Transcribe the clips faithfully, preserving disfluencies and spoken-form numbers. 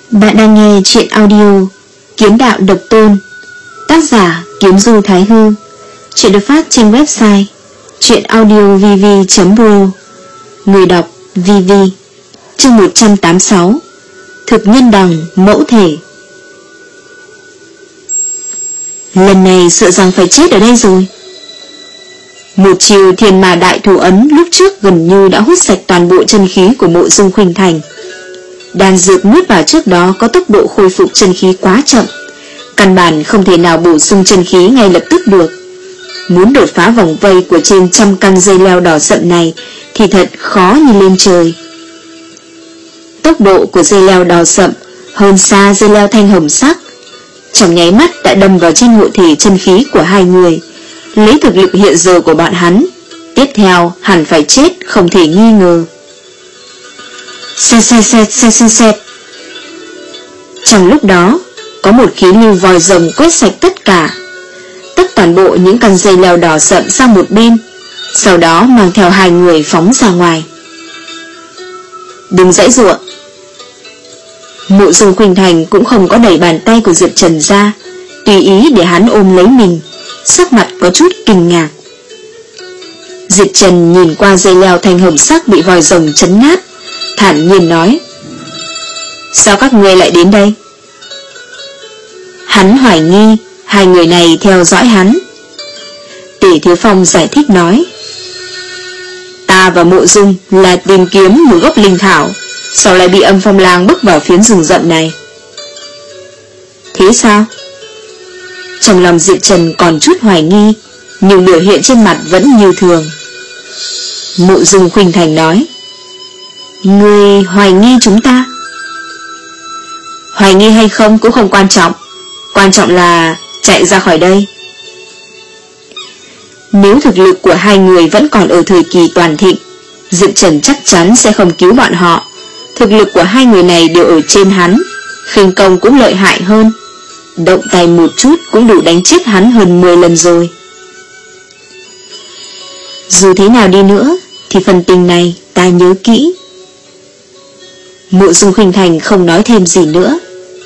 Bạn đang nghe truyện audio Kiếm Đạo Độc Tôn, tác giả Kiếm Du Thái Hư. Truyện được phát trên website truyện audio v v chấm pro. Người đọc vê vê. Chương một trăm tám mươi sáu. Thực nhân đằng mẫu thể. Lần này sợ rằng phải chết ở đây rồi. Một chiều thiên mà đại thủ ấn lúc trước gần như đã hút sạch toàn bộ chân khí của Mộ Dung Khuynh Thành. Đan dược nuốt vào trước đó có tốc độ khôi phục chân khí quá chậm, căn bản không thể nào bổ sung chân khí ngay lập tức được. Muốn đột phá vòng vây của trên trăm căn dây leo đỏ sậm này thì thật khó như lên trời. Tốc độ của dây leo đỏ sậm hơn xa dây leo thanh hồng sắc, trong nháy mắt đã đâm vào trên hộ thể chân khí của hai người. Lấy thực lực hiện giờ của bọn hắn, tiếp theo hẳn phải chết không thể nghi ngờ. Xẹt xẹt xẹt xẹt xẹt xẹt. Trong lúc đó, có một khí lưu vòi rồng quét sạch tất cả, tất toàn bộ những căn dây leo đỏ sậm sang một bên, sau đó mang theo hai người phóng ra ngoài. Đừng giãy giụa. Mộ Dung Khuynh Thành cũng không có đẩy bàn tay của Diệp Trần ra, tùy ý để hắn ôm lấy mình, sắc mặt có chút kinh ngạc. Diệp Trần nhìn qua dây leo thanh hồng sắc bị vòi rồng chấn nát, thản nhiên nói: sao các ngươi lại đến đây? Hắn hoài nghi hai người này theo dõi hắn. Tề Thiếu Phong giải thích nói: ta và Mộ Dung là tìm kiếm một gốc linh thảo, sau lại bị Âm Phong Lang bước vào phiến rừng rậm này. Thế sao? Trong lòng Diệp Trần còn chút hoài nghi, nhưng biểu hiện trên mặt vẫn như thường. Mộ Dung Khuynh Thành nói: ngươi hoài nghi chúng ta? Hoài nghi hay không cũng không quan trọng, quan trọng là chạy ra khỏi đây. Nếu thực lực của hai người vẫn còn ở thời kỳ toàn thịnh, Diệp Trần chắc chắn sẽ không cứu bọn họ. Thực lực của hai người này đều ở trên hắn, khinh công cũng lợi hại hơn, động tay một chút cũng đủ đánh chết hắn hơn mười lần rồi. Dù thế nào đi nữa thì phần tình này ta nhớ kỹ. Mộ Dung Khuynh Thành không nói thêm gì nữa.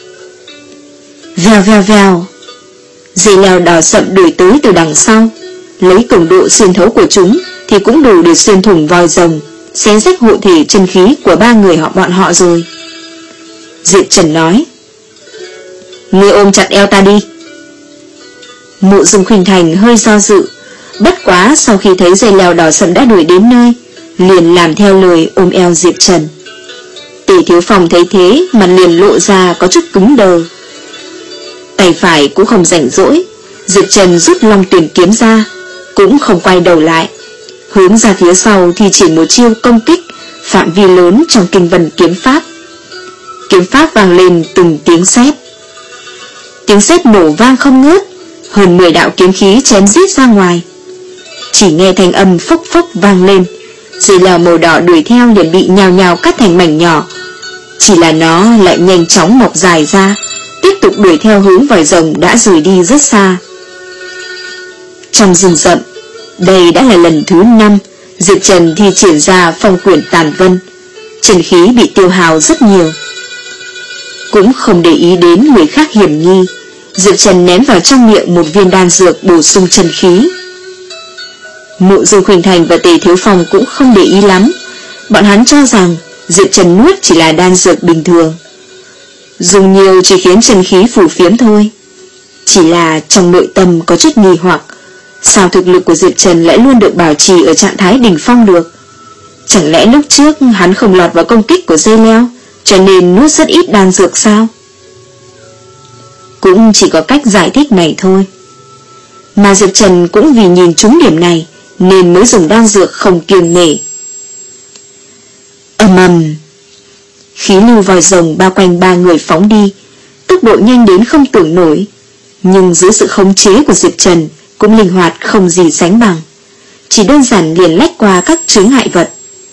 Vèo vèo vèo, dây leo đỏ sậm đuổi tới từ đằng sau, lấy cường độ xuyên thấu của chúng thì cũng đủ để xuyên thủng vòi rồng, xé rách hộ thể chân khí của ba người họ bọn họ rồi. Diệp Trần nói: ngươi ôm chặt eo ta đi. Mộ Dung Khuynh Thành hơi do dự, bất quá sau khi thấy dây leo đỏ sậm đã đuổi đến nơi, liền làm theo lời ôm eo Diệp Trần. Tề Thiếu Phong thấy thế mặt liền lộ ra có chút cứng đờ. Tay phải cũng không rảnh rỗi, Diệp Trần rút Long Tuyển kiếm ra, cũng không quay đầu lại, hướng ra phía sau thì chỉ một chiêu công kích phạm vi lớn trong kinh vân kiếm pháp. Kiếm pháp vang lên từng tiếng sét. Tiếng sét nổ vang không ngớt, hơn mười đạo kiếm khí chém rít ra ngoài. Chỉ nghe thanh âm phốc phốc vang lên, dây leo màu đỏ đuổi theo liền bị nhào nhào cắt thành mảnh nhỏ. Chỉ là nó lại nhanh chóng mọc dài ra, tiếp tục đuổi theo hướng vòi rồng đã rời đi rất xa. Trong rừng rậm, đây đã là lần thứ năm Diệp Trần thi triển ra phong quyển tàn vân, chân khí bị tiêu hao rất nhiều. Cũng không để ý đến người khác hiểm nghi, Diệp Trần ném vào trong miệng một viên đan dược bổ sung chân khí. Mộ Dung Khuynh Thành và Tề Thiếu Phong cũng không để ý lắm, bọn hắn cho rằng Diệp Trần nuốt chỉ là đan dược bình thường, dùng nhiều chỉ khiến chân khí phủ phiếm thôi. Chỉ là trong nội tâm có chút nghi hoặc, sao thực lực của Diệp Trần lại luôn được bảo trì ở trạng thái đỉnh phong được? Chẳng lẽ lúc trước hắn không lọt vào công kích của dây leo, cho nên nuốt rất ít đan dược sao? Cũng chỉ có cách giải thích này thôi. Mà Diệp Trần cũng vì nhìn trúng điểm này nên mới dùng đan dược không kiêng nể. Ầm ầm, khí lưu vòi rồng bao quanh ba người phóng đi, tốc độ nhanh đến không tưởng nổi, nhưng dưới sự khống chế của Diệp Trần cũng linh hoạt không gì sánh bằng, chỉ đơn giản liền lách qua các chướng ngại vật.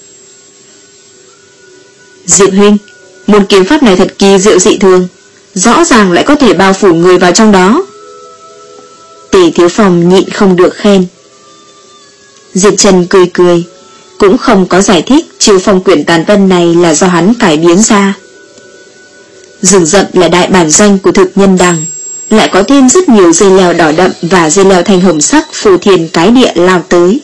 Diệp huynh, môn kiếm pháp này thật kỳ diệu dị thường, rõ ràng lại có thể bao phủ người vào trong đó. Tề Thiếu Phong nhịn không được khen. Diệp Trần cười cười, cũng không có giải thích chiêu phong quyển tàn vân này là do hắn cải biến ra. Rừng rậm là đại bản doanh của thực nhân đằng, lại có thêm rất nhiều dây leo đỏ đậm và dây leo thanh hồng sắc phù thiền cái địa lao tới.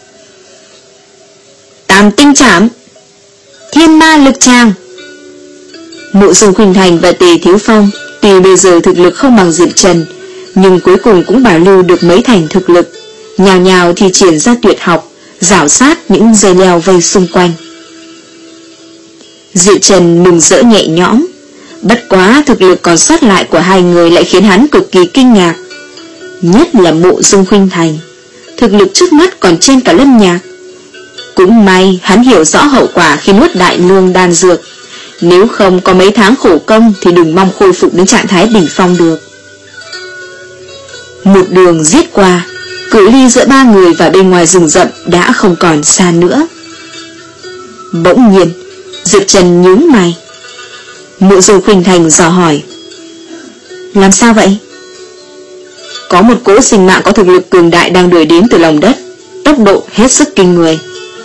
Tam tinh trảm, thiên ma lực tràng. Mộ Dung Khuynh Thành và Tề Thiếu Phong tuy bây giờ thực lực không bằng Diệp Trần, nhưng cuối cùng cũng bảo lưu được mấy thành thực lực, nhào nhào thì triển ra tuyệt học, rảo sát những dây leo vây xung quanh. Diệp Trần mừng rỡ nhẹ nhõm, bất quá thực lực còn sót lại của hai người lại khiến hắn cực kỳ kinh ngạc. Nhất là Mộ Dung Khuynh Thành, thực lực trước mắt còn trên cả Lâm Nhạc. Cũng may hắn hiểu rõ hậu quả khi nuốt đại lương đan dược, nếu không có mấy tháng khổ công thì đừng mong khôi phục đến trạng thái đỉnh phong được. Một đường giết qua, cự ly giữa ba người và bên ngoài rừng rậm đã không còn xa nữa. Bỗng nhiên Diệp Trần nhướng mày. Mộ Dung Khuynh Thành dò hỏi: làm sao vậy? Có một cỗ sinh mạng có thực lực cường đại đang đuổi đến từ lòng đất, tốc độ hết sức kinh người.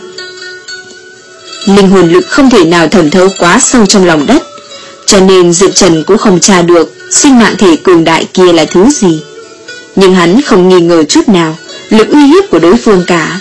Linh hồn lực không thể nào thẩm thấu quá sâu trong lòng đất, cho nên Diệp Trần cũng không tra được sinh mạng thể cường đại kia là thứ gì. Nhưng hắn không nghi ngờ chút nào lực uy hiếp của đối phương cả.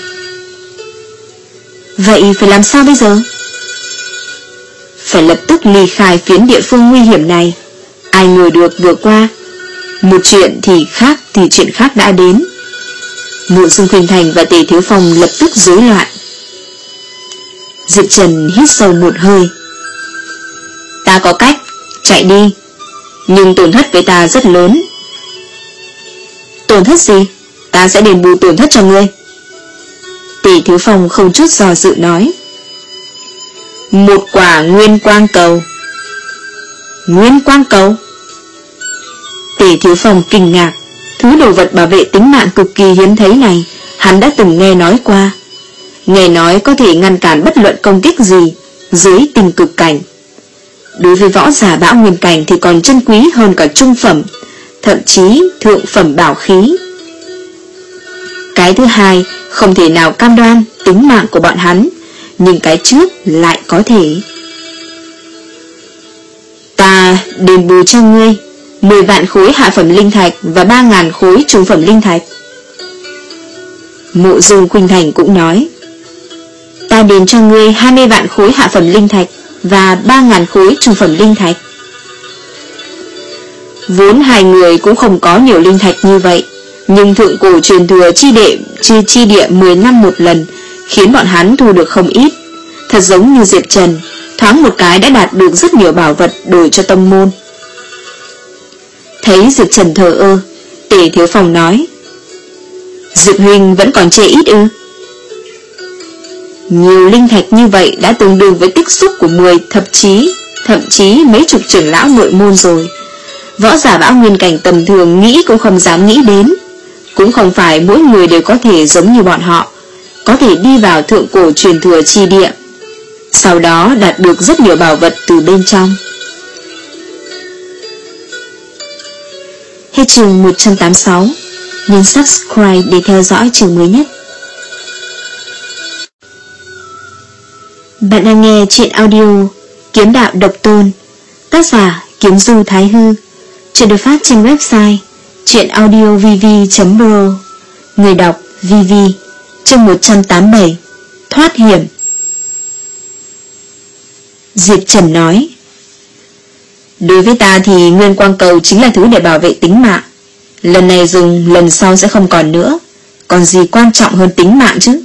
Vậy phải làm sao bây giờ? Phải lập tức ly khai phiến địa phương nguy hiểm này. Ai ngờ được vừa qua một chuyện thì khác thì chuyện khác đã đến. Mộ Dung Khuynh Thành và Tề Thiếu Phong lập tức rối loạn. Diệp Trần hít sâu một hơi. Ta có cách, chạy đi, nhưng tổn thất với ta rất lớn. Tổn thất gì? Ta sẽ đền bù tổn thất cho ngươi. Tề Thiếu Phong không chút do dự nói. Một quả nguyên quang cầu. Nguyên quang cầu? Tề Thiếu Phong kinh ngạc. Thứ đồ vật bảo vệ tính mạng cực kỳ hiếm thấy này hắn đã từng nghe nói qua. Nghe nói có thể ngăn cản bất luận công kích gì dưới tình cực cảnh. Đối với võ giả bão nguyên cảnh thì còn chân quý hơn cả trung phẩm, thậm chí thượng phẩm bảo khí. Cái thứ hai không thể nào cam đoan tính mạng của bọn hắn, nhưng cái trước lại có thể. Ta đền bù cho ngươi mười vạn khối hạ phẩm linh thạch và ba ngàn khối trung phẩm linh thạch. Mộ Dung Khuynh Thành cũng nói. Ta đền cho ngươi hai mươi vạn khối hạ phẩm linh thạch và ba ngàn khối trung phẩm linh thạch. Vốn hai người cũng không có nhiều linh thạch như vậy, nhưng thượng cổ truyền thừa chi đệ chi, chi địa mười năm một lần khiến bọn hắn thu được không ít. Thật giống như Diệp Trần, thoáng một cái đã đạt được rất nhiều bảo vật đổi cho tông môn. Thấy Diệp Trần thờ ơ, Tề Thiếu Phong nói. Diệp huynh vẫn còn chê ít ư? Nhiều linh thạch như vậy đã tương đương với tích xúc của mười, thậm chí Thậm chí mấy chục trưởng lão nội môn rồi. Võ giả bão nguyên cảnh tầm thường nghĩ cũng không dám nghĩ đến. Cũng không phải mỗi người đều có thể giống như bọn họ, có thể đi vào thượng cổ truyền thừa chi địa, sau đó đạt được rất nhiều bảo vật từ bên trong. Hết chương một trăm tám mươi sáu. Nhấn subscribe để theo dõi chương mới nhất. Bạn đang nghe truyện audio Kiếm Đạo Độc Tôn, tác giả Kiếm Du Thái Hư. Chuyện được phát trên website truyệnaudiovv chấm pro. Người đọc vê vê. Chương một trăm tám mươi bảy. Thoát hiểm. Diệp Trần nói. Đối với ta thì nguyên quang cầu chính là thứ để bảo vệ tính mạng. Lần này dùng, lần sau sẽ không còn nữa. Còn gì quan trọng hơn tính mạng chứ?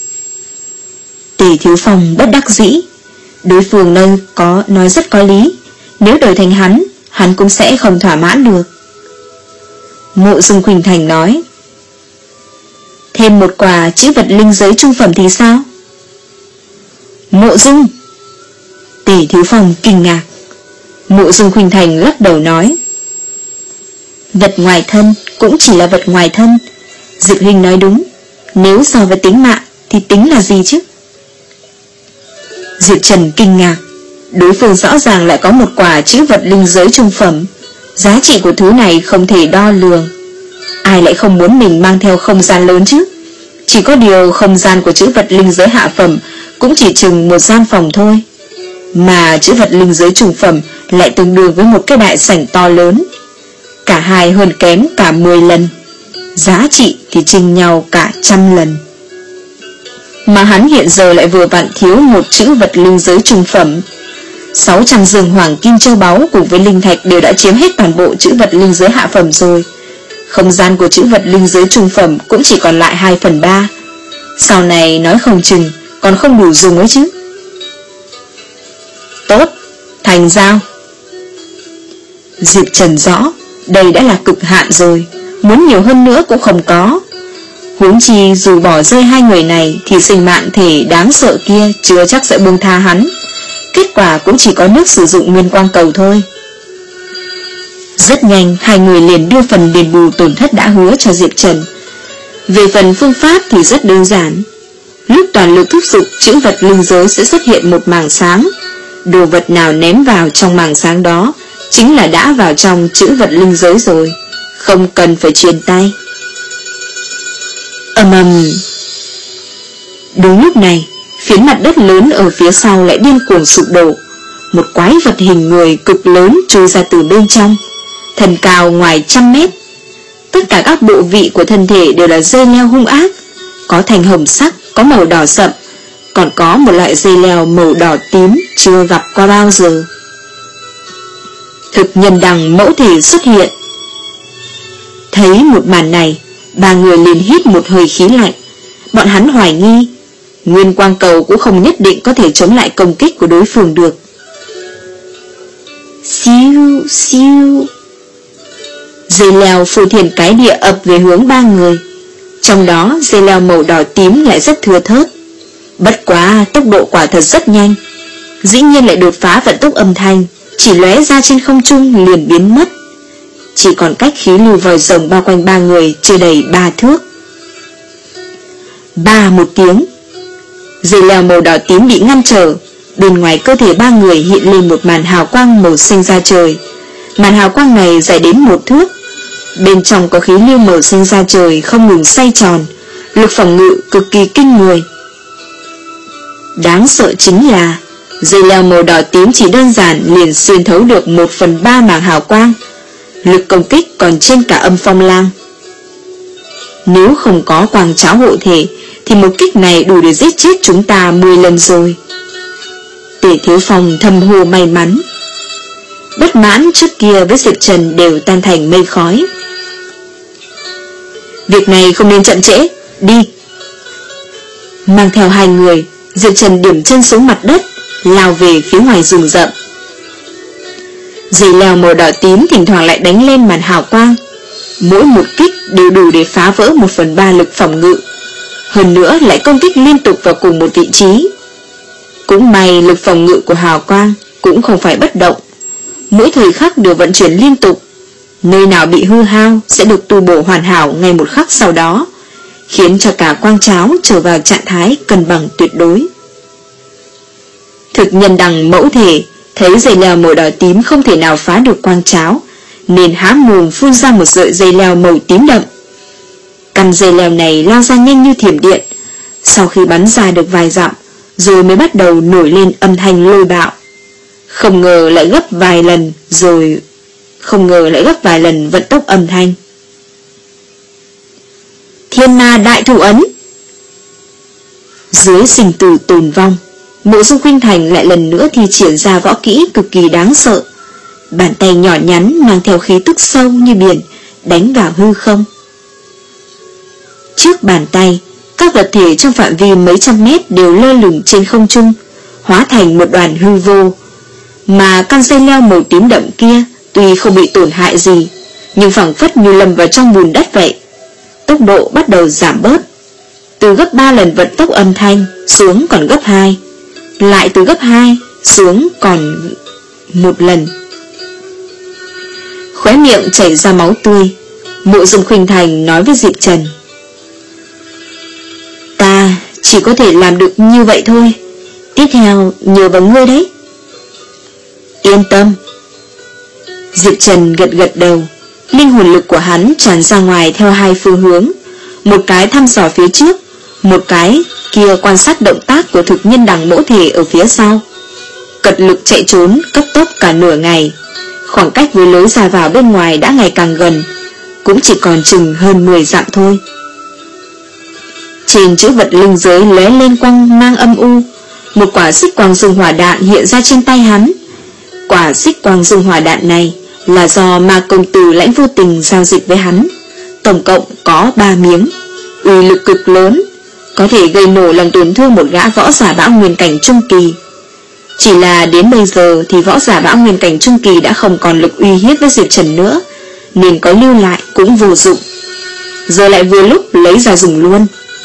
Tề Thiếu Phong bất đắc dĩ. Đối phương nơi có nói rất có lý. Nếu đổi thành hắn, hắn cũng sẽ không thỏa mãn được. Mộ Dung Khuynh Thành nói. Thêm một quả chữ vật linh giới trung phẩm thì sao? Mộ Dung. Tề Thiếu Phong kinh ngạc. Mộ Dung Khuynh Thành lắc đầu nói. Vật ngoài thân cũng chỉ là vật ngoài thân. Diệp huynh nói đúng. Nếu so với tính mạng thì tính là gì chứ? Diệp Trần kinh ngạc. Đối phương rõ ràng lại có một quả chữ vật linh giới trung phẩm. Giá trị của thứ này không thể đo lường. Ai lại không muốn mình mang theo không gian lớn chứ? Chỉ có điều không gian của chữ vật linh giới hạ phẩm cũng chỉ chừng một gian phòng thôi, mà chữ vật linh giới trung phẩm lại tương đương với một cái đại sảnh to lớn. Cả hai hơn kém cả mười lần, giá trị thì chênh nhau cả trăm lần. Mà hắn hiện giờ lại vừa vặn thiếu một chữ vật linh giới trung phẩm. Sáu trăm giường hoàng kim châu báu cùng với linh thạch đều đã chiếm hết toàn bộ chữ vật linh giới hạ phẩm rồi. Không gian của chữ vật linh giới trung phẩm cũng chỉ còn lại hai phần ba. Sau này nói không chừng còn không đủ dùng ấy chứ. Tốt, thành giao. Diệp Trần rõ, đây đã là cực hạn rồi, muốn nhiều hơn nữa cũng không có. Huống chi dù bỏ rơi hai người này thì sinh mạng thể đáng sợ kia chưa chắc sẽ buông tha hắn. Kết quả cũng chỉ có nước sử dụng nguyên quang cầu thôi. Rất nhanh hai người liền đưa phần đền bù tổn thất đã hứa cho Diệp Trần. Về phần phương pháp thì rất đơn giản. Lúc toàn lực thúc giục, chữ vật linh giới sẽ xuất hiện một màng sáng. Đồ vật nào ném vào trong màng sáng đó chính là đã vào trong chữ vật linh giới rồi, không cần phải truyền tay. Ầm ầm. Đúng lúc này, phiến mặt đất lớn ở phía sau lại điên cuồng sụp đổ. Một quái vật hình người cực lớn trôi ra từ bên trong, thân cao ngoài trăm mét. Tất cả các bộ vị của thân thể đều là dây leo hung ác, có thành hồng sắc, có màu đỏ sậm, còn có một loại dây leo màu đỏ tím chưa gặp qua bao giờ. Thực nhân đằng mẫu thể xuất hiện. Thấy một màn này, ba người liền hít một hơi khí lạnh. Bọn hắn hoài nghi nguyên quang cầu cũng không nhất định có thể chống lại công kích của đối phương được. Siêu siêu. Dây leo phô thiên cái địa ập về hướng ba người. Trong đó dây leo màu đỏ tím lại rất thưa thớt. Bất quá tốc độ quả thật rất nhanh, dĩ nhiên lại đột phá vận tốc âm thanh, chỉ lóe ra trên không trung liền biến mất. Chỉ còn cách khí lưu vòi rồng bao quanh ba người chưa đầy ba thước. Ba một tiếng, dây leo màu đỏ tím bị ngăn trở. Bên ngoài cơ thể ba người hiện lên một màn hào quang màu xanh da trời. Màn hào quang này dài đến một thước. Bên trong có khí lưu màu xanh da trời không ngừng xoay tròn, lực phòng ngự cực kỳ kinh người. Đáng sợ chính là dây leo màu đỏ tím chỉ đơn giản liền xuyên thấu được một phần ba màn hào quang, lực công kích còn trên cả âm phong lang. Nếu không có quang cháo hộ thể thì một kích này đủ để giết chết chúng ta mười lần rồi. Tề Thiếu Phong thầm hồ may mắn. Bất mãn trước kia với Diệp Trần đều tan thành mây khói. Việc này không nên chậm trễ, đi. Mang theo hai người, Diệp Trần điểm chân xuống mặt đất, lao về phía ngoài rừng rậm. Dây leo màu đỏ tím thỉnh thoảng lại đánh lên màn hào quang. Mỗi một kích đều đủ để phá vỡ một phần ba lực phòng ngự, hơn nữa lại công kích liên tục vào cùng một vị trí. Cũng may lực phòng ngự của hào quang cũng không phải bất động, mỗi thời khắc đều vận chuyển liên tục. Nơi nào bị hư hao sẽ được tu bổ hoàn hảo ngay một khắc sau đó, khiến cho cả quang cháo trở vào trạng thái cân bằng tuyệt đối. Thực nhân đằng mẫu thể thấy dây leo màu đỏ tím không thể nào phá được quang cháo, nên há mồm phun ra một sợi dây leo màu tím đậm. Căn dây leo này lao ra nhanh như thiểm điện, sau khi bắn ra được vài dặm rồi mới bắt đầu nổi lên âm thanh lôi bạo. Không ngờ lại gấp vài lần rồi Không ngờ lại gấp vài lần vận tốc âm thanh. Thiên ma đại thủ ấn. Dưới sinh tử tồn vong, Mộ Dung Khuynh Thành lại lần nữa thi triển ra võ kỹ cực kỳ đáng sợ. Bàn tay nhỏ nhắn mang theo khí tức sâu như biển đánh vào hư không. Trước bàn tay, các vật thể trong phạm vi mấy trăm mét đều lơ lửng trên không trung, hóa thành một đoàn hư vô. Mà căn dây leo màu tím đậm kia tuy không bị tổn hại gì, nhưng phảng phất như lầm vào trong bùn đất vậy. Tốc độ bắt đầu giảm bớt, từ gấp ba lần vận tốc âm thanh xuống còn gấp hai, lại từ gấp hai xuống còn một lần. Khóe miệng chảy ra máu tươi, Mộ Dung Khuynh Thành nói với Diệp Trần: Ta chỉ có thể làm được như vậy thôi, tiếp theo nhờ vào ngươi đấy. Yên tâm. Diệp Trần gật gật đầu. Linh hồn lực của hắn tràn ra ngoài theo hai phương hướng, một cái thăm dò phía trước, một cái kia quan sát động tác của thực nhân đằng mẫu thể ở phía sau. Cật lực chạy trốn cấp tốc tốc cả nửa ngày. Khoảng cách với lối ra vào bên ngoài đã ngày càng gần, cũng chỉ còn chừng hơn mười dặm thôi. Trên chữ vật linh giới lóe lên quang mang âm u. Một quả xích quang dung hỏa đạn hiện ra trên tay hắn. Quả xích quang dung hỏa đạn này là do ma công tử Lãnh Vô Tình giao dịch với hắn. Tổng cộng có ba miếng, uy lực cực lớn, có thể gây nổ làm tổn thương một gã võ giả bão nguyên cảnh trung kỳ. Chỉ là đến bây giờ thì võ giả bão nguyên cảnh trung kỳ đã không còn lực uy hiếp với Diệp Trần nữa, nên có lưu lại cũng vô dụng. Giờ lại vừa lúc lấy ra dùng luôn.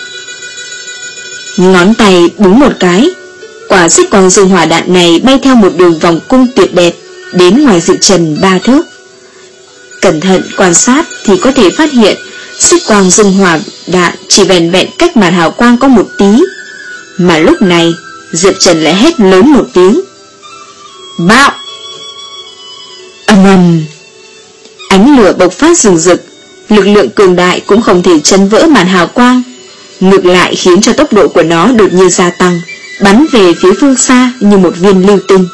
Ngón tay búng một cái, quả xích quang dung hỏa đạn này bay theo một đường vòng cung tuyệt đẹp đến ngoài Diệp Trần ba thước. Cẩn thận quan sát thì có thể phát hiện xích quang dung hỏa đạn chỉ vẻn vẹn cách màn hào quang có một tí, mà lúc này Diệp Trần lại hét lớn một tiếng: bạo! Ầm ầm! Ánh lửa bộc phát rừng rực, lực lượng cường đại cũng không thể chấn vỡ màn hào quang, ngược lại khiến cho tốc độ của nó đột nhiên gia tăng, bắn về phía phương xa như một viên lưu tinh.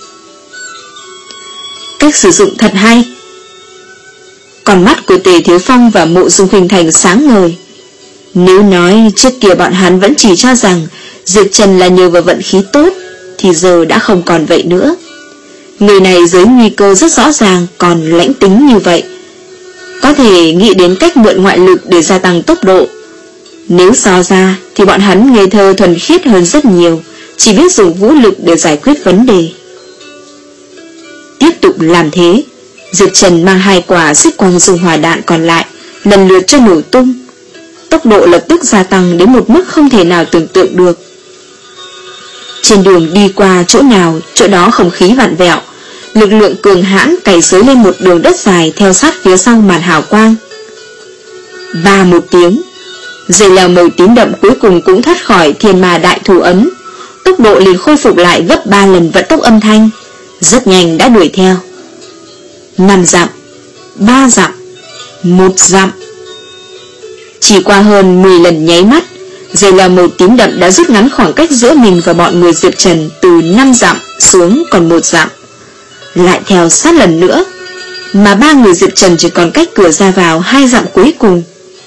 Cách sử dụng thật hay. Con mắt của Tề Thiếu Phong và Mộ Dung Khuynh Thành sáng ngời. Nếu nói trước kia bọn hắn vẫn chỉ cho rằng Diệp Trần là nhờ vào vận khí tốt, thì giờ đã không còn vậy nữa. Người này dưới nguy cơ rất rõ ràng còn lãnh tính như vậy, có thể nghĩ đến cách mượn ngoại lực để gia tăng tốc độ. Nếu so ra thì bọn hắn ngây thơ thuần khiết hơn rất nhiều, chỉ biết dùng vũ lực để giải quyết vấn đề. Tiếp tục làm thế, Diệp Trần mang hai quả xích quang dung hỏa đạn còn lại lần lượt cho nổ tung. Tốc độ lập tức gia tăng đến một mức không thể nào tưởng tượng được. Trên đường đi qua chỗ nào, chỗ đó không khí vặn vẹo, lực lượng cường hãn cày xới lên một đường đất dài theo sát phía sau màn hào quang. Ba một tiếng, dây leo màu tím đậm cuối cùng cũng thoát khỏi thiên ma đại thủ ấn, tốc độ liền khôi phục lại gấp ba lần vận tốc âm thanh, rất nhanh đã đuổi theo. Năm dặm, ba dặm, một dặm. Chỉ qua hơn mười lần nháy mắt, dây leo màu tím đậm đã rút ngắn khoảng cách giữa mình và bọn người Diệp Trần từ năm dặm xuống còn một dặm. Lại theo sát lần nữa, mà ba người Diệp Trần chỉ còn cách cửa ra vào hai dặm cuối cùng.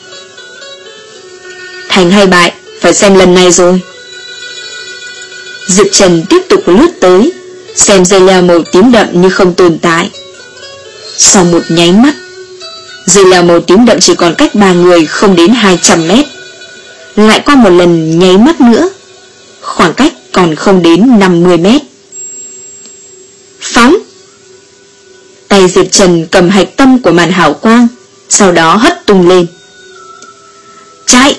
Thành hay bại, phải xem lần này rồi. Diệp Trần tiếp tục lướt tới, xem dây leo màu tím đậm như không tồn tại. Sau một nháy mắt, dây leo màu tím đậm chỉ còn cách ba người không đến hai trăm mét. Lại qua một lần nháy mắt nữa, khoảng cách còn không đến năm mươi mét. Phóng! Tay Diệp Trần cầm hạch tâm của màn hào quang, sau đó hất tung lên. Chạy!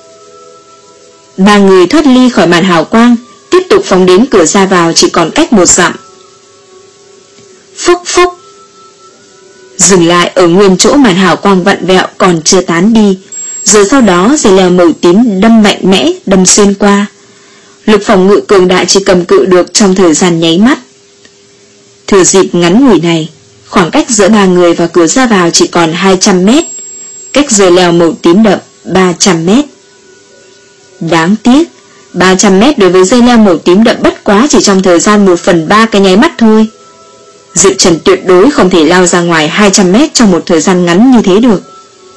Ba người thoát ly khỏi màn hào quang, tiếp tục phóng đến cửa ra vào chỉ còn cách một dặm. Phúc phúc! Dừng lại ở nguyên chỗ màn hào quang vặn vẹo còn chưa tán đi, rồi sau đó dây leo màu tím đâm mạnh mẽ, đâm xuyên qua. Lực phòng ngự cường đại chỉ cầm cự được trong thời gian nháy mắt. Thừa dịp ngắn ngủi này, khoảng cách giữa ba người và cửa ra vào chỉ còn hai trăm mét, cách dây leo màu tím đậm ba trăm mét. Đáng tiếc, ba trăm mét đối với dây leo màu tím đậm bất quá chỉ trong thời gian một phần ba cái nháy mắt thôi. Diệp Trần tuyệt đối không thể lao ra ngoài hai trăm mét trong một thời gian ngắn như thế được.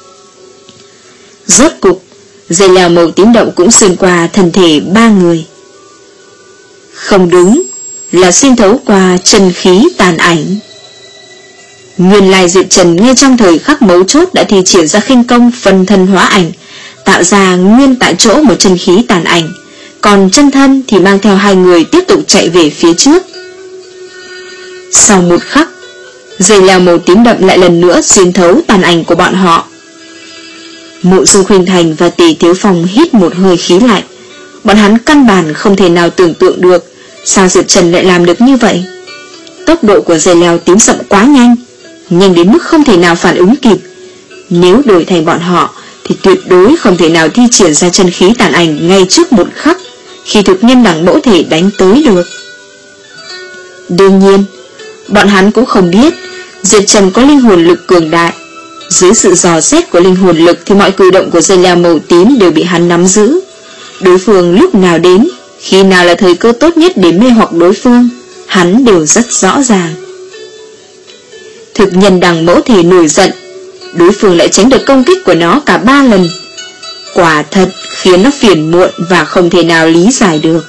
Rốt cục, dây leo màu tím đậm cũng xuyên qua thân thể ba người. Không đúng, là xuyên thấu qua chân khí tàn ảnh. Nguyên lai Diệp Trần ngay trong thời khắc mấu chốt đã thi triển ra khinh công phân thân hóa ảnh, tạo ra nguyên tại chỗ một chân khí tàn ảnh, còn chân thân thì mang theo hai người tiếp tục chạy về phía trước. Sau một khắc, dây leo màu tím đậm lại lần nữa xuyên thấu tàn ảnh của bọn họ. Mộ Dung Khuynh Thành và Tề Thiếu Phong hít một hơi khí lạnh. Bọn hắn căn bản không thể nào tưởng tượng được sao Diệp Trần lại làm được như vậy. Tốc độ của dây leo tím sậm quá nhanh, nhanh đến mức không thể nào phản ứng kịp. Nếu đổi thành bọn họ thì tuyệt đối không thể nào thi triển ra chân khí tàn ảnh ngay trước một khắc khi thực nhân đẳng mẫu thể đánh tới được. Đương nhiên, bọn hắn cũng không biết Diệp Trần có linh hồn lực cường đại. Dưới sự dò xét của linh hồn lực thì mọi cử động của dây leo màu tím đều bị hắn nắm giữ. Đối phương lúc nào đến, khi nào là thời cơ tốt nhất để mê hoặc đối phương, hắn đều rất rõ ràng. Thực nhân đằng mẫu thể nổi giận, đối phương lại tránh được công kích của nó cả ba lần. Quả thật khiến nó phiền muộn và không thể nào lý giải được.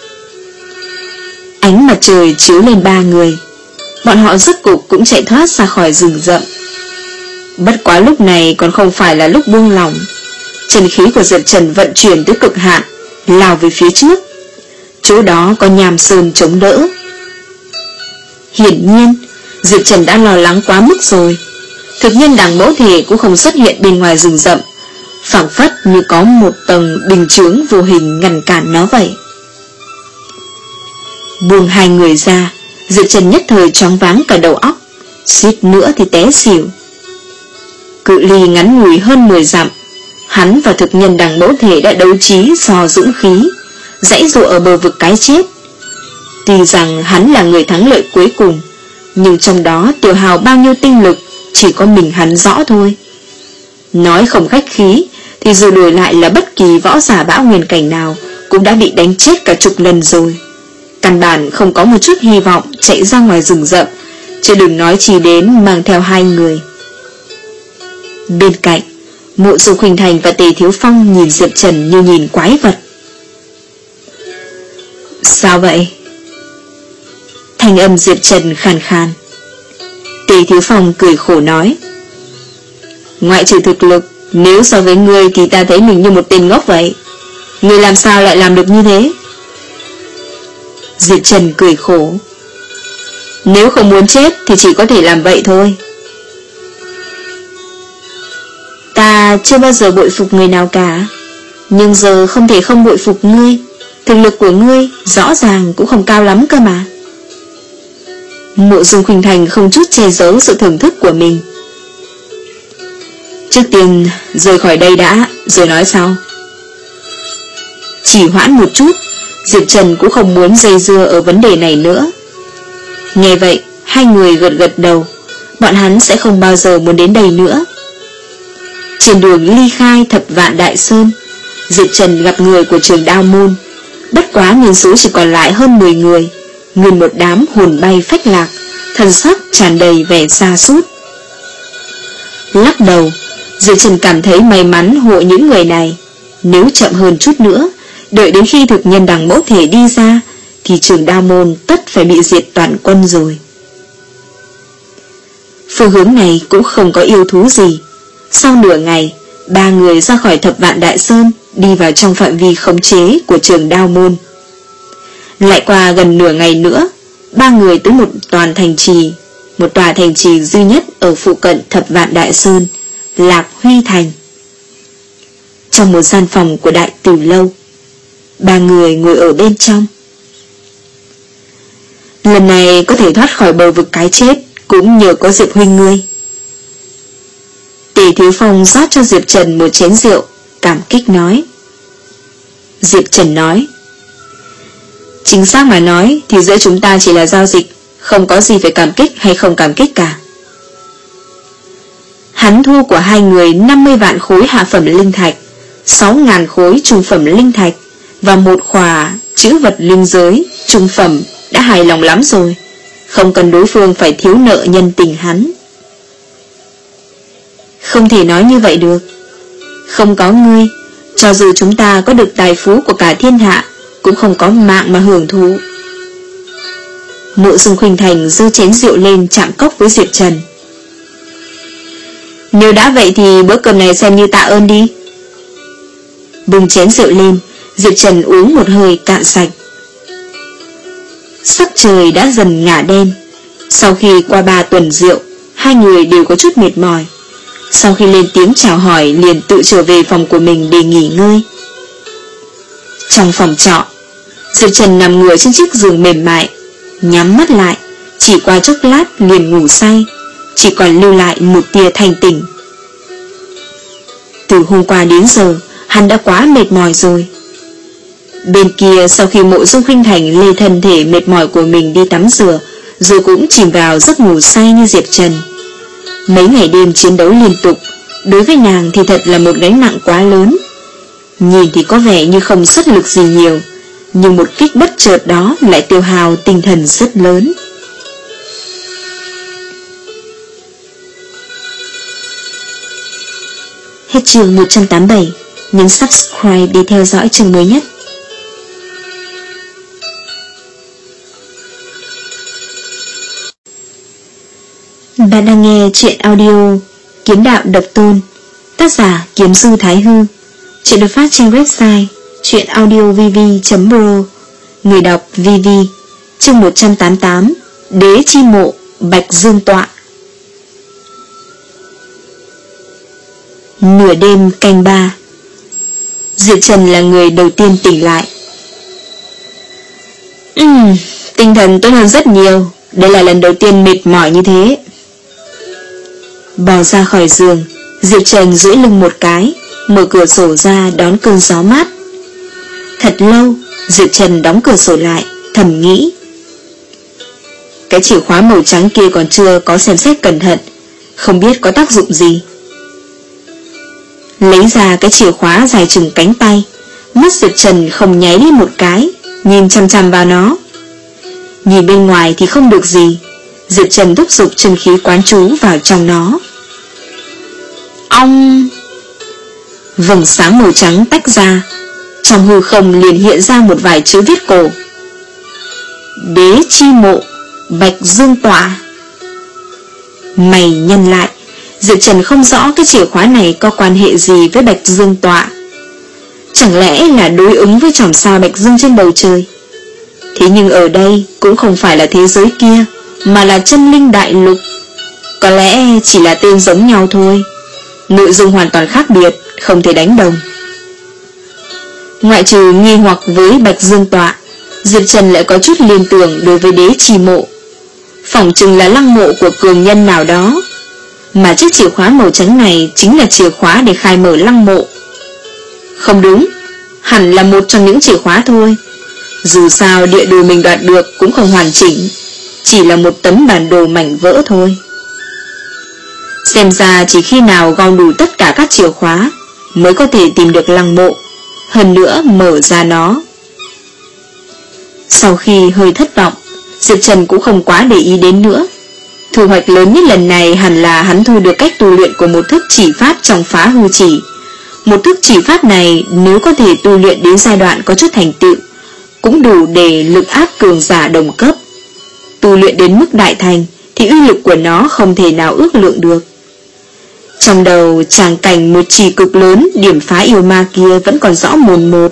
Ánh mặt trời chiếu lên ba người, bọn họ rốt cục cũng chạy thoát ra khỏi rừng rậm. Bất quá lúc này còn không phải là lúc buông lỏng. Chân khí của Diệp Trần vận chuyển tới cực hạn, lao về phía trước. Chỗ đó có nham sơn chống đỡ. Hiển nhiên Diệp Trần đã lo lắng quá mức rồi. Thực nhân đằng mẫu thể cũng không xuất hiện bên ngoài rừng rậm, phảng phất như có một tầng bình chướng vô hình ngăn cản nó vậy. Buông hai người ra, Diệp Trần nhất thời choáng váng cả đầu óc, suýt nữa thì té xỉu. Cự ly ngắn ngủi hơn mười dặm, hắn và thực nhân đằng mẫu thể đã đấu trí so dũng khí, giãy giụa ở bờ vực cái chết. Tuy rằng hắn là người thắng lợi cuối cùng, nhưng trong đó tiêu hao bao nhiêu tinh lực chỉ có mình hắn rõ thôi. Nói không khách khí thì dù đổi lại là bất kỳ võ giả bão nguyên cảnh nào cũng đã bị đánh chết cả chục lần rồi. Căn bản không có một chút hy vọng chạy ra ngoài rừng rậm, chứ đừng nói chỉ đến mang theo hai người. Bên cạnh, Mộ Dung Khuynh Thành và Tề Thiếu Phong nhìn Diệp Trần như nhìn quái vật. Sao vậy? Thanh âm Diệp Trần khàn khàn. Tề Thiếu Phong cười khổ nói, ngoại trừ thực lực, nếu so với ngươi thì ta thấy mình như một tên ngốc vậy. Ngươi làm sao lại làm được như thế? Diệp Trần cười khổ, nếu không muốn chết thì chỉ có thể làm vậy thôi. Ta chưa bao giờ bội phục người nào cả, nhưng giờ không thể không bội phục ngươi. Thực lực của ngươi rõ ràng cũng không cao lắm cơ mà. Mộ Dung Khuynh Thành không chút che giấu sự thưởng thức của mình. Trước tiên rời khỏi đây đã, rồi nói sau. Chỉ hoãn một chút, Diệp Trần cũng không muốn dây dưa ở vấn đề này nữa. Nghe vậy, hai người gật gật đầu, bọn hắn sẽ không bao giờ muốn đến đây nữa. Trên đường ly khai Thập Vạn Đại Sơn, Diệp Trần gặp người của Trường Đao Môn. Bất quá nhân số chỉ còn lại hơn mười người, nguyên một đám hồn bay phách lạc, thần sắc tràn đầy vẻ sa sút. Lắc đầu, Diệp Trần cảm thấy may mắn hộ những người này. Nếu chậm hơn chút nữa, đợi đến khi thực nhân đằng mẫu thể đi ra, thì Trường Đao Môn tất phải bị diệt toàn quân rồi. Phương hướng này cũng không có yêu thú gì. Sau nửa ngày, ba người ra khỏi Thập Vạn Đại Sơn, đi vào trong phạm vi khống chế của Trường Đao Môn. Lại qua gần nửa ngày nữa, ba người tới một toàn thành trì, một tòa thành trì duy nhất ở phụ cận Thập Vạn Đại Sơn, Lạc Huy Thành. Trong một gian phòng của Đại Tử Lâu, ba người ngồi ở bên trong. Lần này có thể thoát khỏi bờ vực cái chết cũng nhờ có Diệp huynh ngươi. Tề Thiếu Phong rót cho Diệp Trần một chén rượu, cảm kích nói. Diệp Trần nói, chính xác mà nói thì giữa chúng ta chỉ là giao dịch, không có gì phải cảm kích hay không cảm kích cả. Hắn thu của hai người năm mươi vạn khối hạ phẩm linh thạch, sáu ngàn khối trung phẩm linh thạch và một khỏa chữ vật linh giới trung phẩm đã hài lòng lắm rồi, không cần đối phương phải thiếu nợ nhân tình hắn. Không thể nói như vậy được. Không có ngươi, cho dù chúng ta có được tài phú của cả thiên hạ, cũng không có mạng mà hưởng thụ. Mộ Dung Khuynh Thành giơ chén rượu lên chạm cốc với Diệp Trần. Nếu đã vậy thì bữa cơm này xem như tạ ơn đi. Bưng chén rượu lên, Diệp Trần uống một hơi cạn sạch. Sắc trời đã dần ngả đen. Sau khi qua ba tuần rượu, hai người đều có chút mệt mỏi. Sau khi lên tiếng chào hỏi, liền tự trở về phòng của mình để nghỉ ngơi. Trong phòng trọ, Diệp Trần nằm ngửa trên chiếc giường mềm mại, nhắm mắt lại, chỉ qua chốc lát liền ngủ say, chỉ còn lưu lại một tia thanh tỉnh. Từ hôm qua đến giờ, hắn đã quá mệt mỏi rồi. Bên kia, sau khi Mộ Dung Khuynh Thành lê thân thể mệt mỏi của mình đi tắm rửa, rồi cũng chìm vào giấc ngủ say như Diệp Trần. Mấy ngày đêm chiến đấu liên tục, đối với nàng thì thật là một gánh nặng quá lớn. Nhìn thì có vẻ như không xuất lực gì nhiều, nhưng một kích bất chợt đó lại tiêu hao tinh thần rất lớn. Hết chương một trăm tám mươi bảy. Nhấn subscribe để theo dõi chương mới nhất. Bạn đang nghe truyện audio Kiếm Đạo Độc Tôn, tác giả Kiếm Sư Thái Hư. Truyện được phát trên website truyệnaudiovv chấm pro. Người đọc vê vê. Chương một trăm tám mươi tám. Đế chi mộ Bạch Dương tọa. Nửa đêm canh ba, Diệp Trần là người đầu tiên tỉnh lại. Ừm, tinh thần tốt hơn rất nhiều. Đây là lần đầu tiên mệt mỏi như thế. Bò ra khỏi giường, Diệp Trần duỗi lưng một cái, mở cửa sổ ra đón cơn gió mát. Thật lâu, Diệp Trần đóng cửa sổ lại, thầm nghĩ. Cái chìa khóa màu trắng kia còn chưa có xem xét cẩn thận, không biết có tác dụng gì. Lấy ra cái chìa khóa dài chừng cánh tay, mắt Diệp Trần không nháy lên một cái, nhìn chăm chăm vào nó. Nhìn bên ngoài thì không được gì, Diệp Trần thúc giục chân khí quán trú vào trong nó. Ong! Vầng sáng màu trắng tách ra, trong hư không liền hiện ra một vài chữ viết cổ. Đế chi mộ Bạch Dương tọa. Mày nhăn lại, Diệp Trần không rõ cái chìa khóa này có quan hệ gì với Bạch Dương tọa. Chẳng lẽ là đối ứng với chòm sao Bạch Dương trên bầu trời? Thế nhưng ở đây cũng không phải là thế giới kia, mà là chân linh đại lục. Có lẽ chỉ là tên giống nhau thôi, nội dung hoàn toàn khác biệt, không thể đánh đồng. Ngoại trừ nghi hoặc với Bạch Dương tọa, Diệp Trần lại có chút liên tưởng đối với đế chi mộ. Phỏng chừng là lăng mộ của cường nhân nào đó, mà chiếc chìa khóa màu trắng này chính là chìa khóa để khai mở lăng mộ. Không đúng, hẳn là một trong những chìa khóa thôi. Dù sao địa đồ mình đoạt được cũng không hoàn chỉnh, chỉ là một tấm bản đồ mảnh vỡ thôi. Xem ra chỉ khi nào gom đủ tất cả các chìa khóa mới có thể tìm được lăng mộ, hơn nữa mở ra nó. Sau khi hơi thất vọng, Diệp Trần cũng không quá để ý đến nữa. Thu hoạch lớn nhất lần này hẳn là hắn thu được cách tu luyện của một thức chỉ pháp trong Phá Hư Chỉ. Một thức chỉ pháp này nếu có thể tu luyện đến giai đoạn có chút thành tựu, cũng đủ để lực áp cường giả đồng cấp. Tu luyện đến mức đại thành thì uy lực của nó không thể nào ước lượng được. Trong đầu tràng cảnh một chỉ cực lớn điểm phá yêu ma kia vẫn còn rõ mồn một.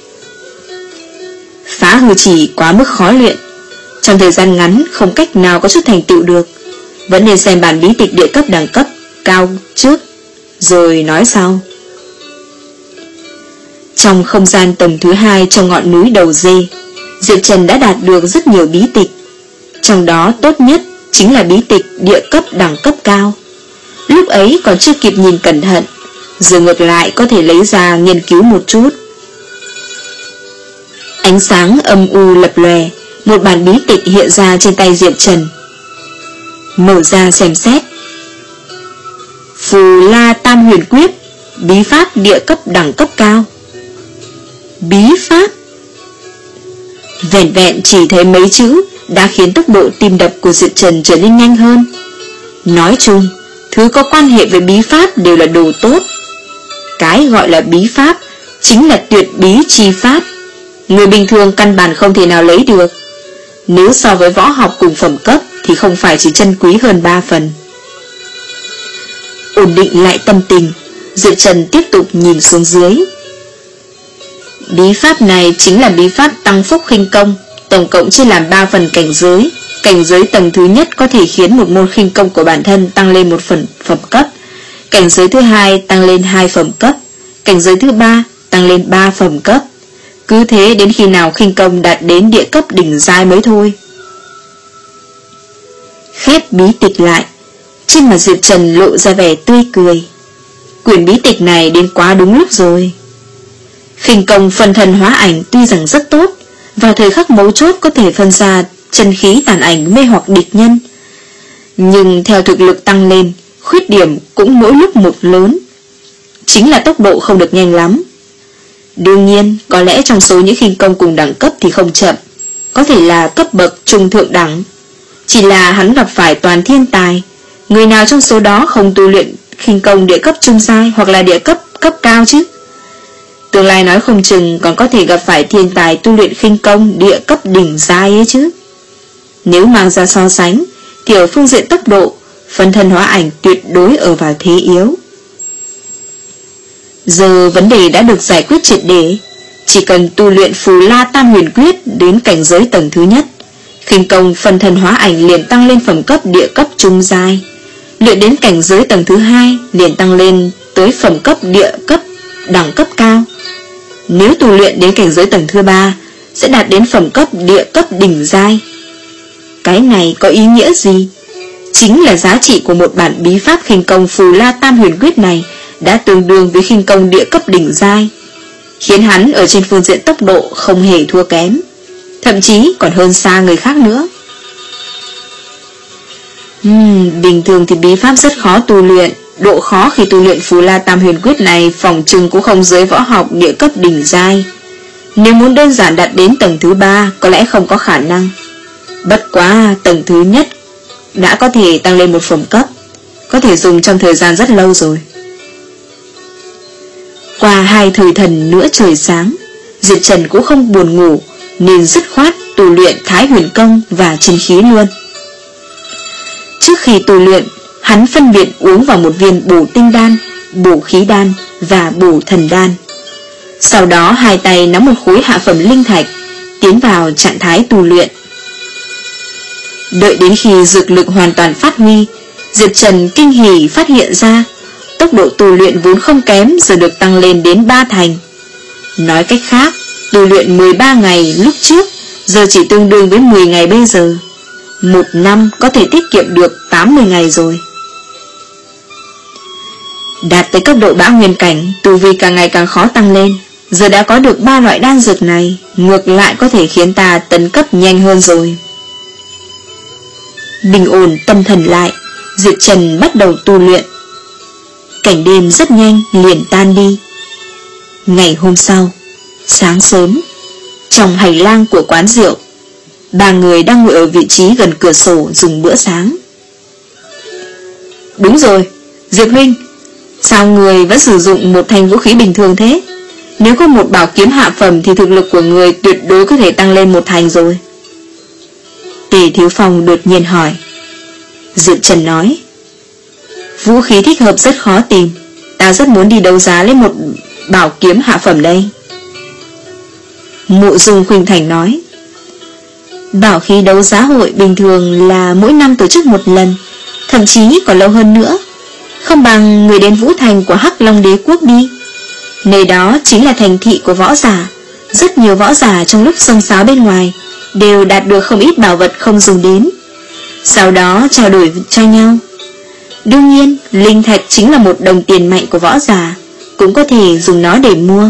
Phá Hư Chỉ quá mức khó luyện, trong thời gian ngắn không cách nào có chút thành tựu được. Vẫn nên xem bản bí tịch địa cấp đẳng cấp cao trước, rồi nói sau. Trong không gian tầng thứ hai trong ngọn núi đầu dê, Diệp Trần đã đạt được rất nhiều bí tịch. Trong đó tốt nhất chính là bí tịch địa cấp đẳng cấp cao. Lúc ấy còn chưa kịp nhìn cẩn thận, giờ ngược lại có thể lấy ra nghiên cứu một chút. Ánh sáng âm u lập lòe, một bản bí tịch hiện ra trên tay Diệp Trần. Mở ra xem xét. Phù La Tam Huyền Quyết, bí pháp địa cấp đẳng cấp cao. Bí pháp. Vẹn vẹn chỉ thấy mấy chữ đã khiến tốc độ tim đập của Diệp Trần trở nên nhanh hơn. Nói chung, thứ có quan hệ với bí pháp đều là đồ tốt. Cái gọi là bí pháp chính là tuyệt bí chi pháp, người bình thường căn bản không thể nào lấy được. Nếu so với võ học cùng phẩm cấp thì không phải chỉ chân quý hơn ba phần. Ổn định lại tâm tình, Diệp Trần tiếp tục nhìn xuống dưới. Bí pháp này chính là bí pháp tăng phúc khinh công, tổng cộng chia làm ba phần cảnh giới. Cảnh giới tầng thứ nhất có thể khiến một môn khinh công của bản thân tăng lên một phần phẩm cấp. Cảnh giới thứ hai tăng lên hai phẩm cấp. Cảnh giới thứ ba tăng lên ba phẩm cấp. Cứ thế đến khi nào khinh công đạt đến địa cấp đỉnh giai mới thôi. Khép bí tịch lại, trên mặt Diệp Trần lộ ra vẻ tươi cười. Quyển bí tịch này đến quá đúng lúc rồi. Khinh công phân thân hóa ảnh tuy rằng rất tốt, vào thời khắc mấu chốt có thể phân ra chân khí tàn ảnh mê hoặc địch nhân, nhưng theo thực lực tăng lên, khuyết điểm cũng mỗi lúc một lớn, chính là tốc độ không được nhanh lắm. Đương nhiên, có lẽ trong số những khinh công cùng đẳng cấp thì không chậm, có thể là cấp bậc trung thượng đẳng. Chỉ là hắn gặp phải toàn thiên tài, người nào trong số đó không tu luyện khinh công địa cấp trung giai hoặc là địa cấp cấp cao chứ? Tương lai nói không chừng còn có thể gặp phải thiên tài tu luyện khinh công địa cấp đỉnh giai ấy chứ. Nếu mang ra so sánh thì ở phương diện tốc độ, phân thân hóa ảnh tuyệt đối ở vào thế yếu. Giờ vấn đề đã được giải quyết triệt để, chỉ cần tu luyện Phù La Tam Huyền Quyết đến cảnh giới tầng thứ nhất, khinh công phân thân hóa ảnh liền tăng lên phẩm cấp địa cấp trung giai. Luyện đến cảnh giới tầng thứ hai liền tăng lên tới phẩm cấp địa cấp đẳng cấp cao. Nếu tu luyện đến cảnh giới tầng thứ ba sẽ đạt đến phẩm cấp địa cấp đỉnh giai. Cái này có ý nghĩa gì? Chính là giá trị của một bản bí pháp khinh công Phù La Tam Huyền Quyết này đã tương đương với khinh công địa cấp đỉnh giai, khiến hắn ở trên phương diện tốc độ không hề thua kém, thậm chí còn hơn xa người khác nữa. uhm, Bình thường thì bí pháp rất khó tu luyện, độ khó khi tu luyện Phù La Tam Huyền Quyết này phòng chừng cũng không dưới võ học địa cấp đỉnh giai. Nếu muốn đơn giản đạt đến tầng thứ ba có lẽ không có khả năng. Bất quá tầng thứ nhất đã có thể tăng lên một phẩm cấp, có thể dùng trong thời gian rất lâu rồi. Qua hai thời thần nữa trời sáng, Diệp Trần cũng không buồn ngủ, nên dứt khoát tu luyện Thái Huyền Công và chân khí luôn. Trước khi tu luyện, hắn phân biệt uống vào một viên bổ tinh đan, bổ khí đan và bổ thần đan. Sau đó hai tay nắm một khối hạ phẩm linh thạch, tiến vào trạng thái tu luyện. Đợi đến khi dược lực hoàn toàn phát huy, Diệp Trần kinh hỉ phát hiện ra tốc độ tu luyện vốn không kém giờ được tăng lên đến ba thành. Nói cách khác, tu luyện mười ba ngày lúc trước giờ chỉ tương đương với mười ngày bây giờ. Một năm có thể tiết kiệm được tám mươi ngày rồi. Đạt tới cấp độ bão nguyên cảnh, tu vi càng ngày càng khó tăng lên. Giờ đã có được ba loại đan dược này, ngược lại có thể khiến ta tấn cấp nhanh hơn rồi. Bình ổn tâm thần lại, Diệp Trần bắt đầu tu luyện. Cảnh đêm rất nhanh liền tan đi. Ngày hôm sau, sáng sớm, trong hành lang của quán rượu, ba người đang ngồi ở vị trí gần cửa sổ dùng bữa sáng. Đúng rồi, Diệp huynh, sao người vẫn sử dụng một thanh vũ khí bình thường thế? Nếu có một bảo kiếm hạ phẩm thì thực lực của người tuyệt đối có thể tăng lên một thành rồi. Tề Thiếu Phong đột nhiên hỏi. Diệp Trần nói, vũ khí thích hợp rất khó tìm, ta rất muốn đi đấu giá lấy một bảo kiếm hạ phẩm đây. Mộ Dung Khuynh Thành nói, bảo khí đấu giá hội bình thường là mỗi năm tổ chức một lần, thậm chí còn lâu hơn nữa. Không bằng người đến Vũ Thành của Hắc Long Đế Quốc đi. Nơi đó chính là thành thị của võ giả. Rất nhiều võ giả trong lúc xông xáo bên ngoài đều đạt được không ít bảo vật không dùng đến, sau đó trao đổi cho nhau. Đương nhiên, linh thạch chính là một đồng tiền mạnh của võ giả, cũng có thể dùng nó để mua.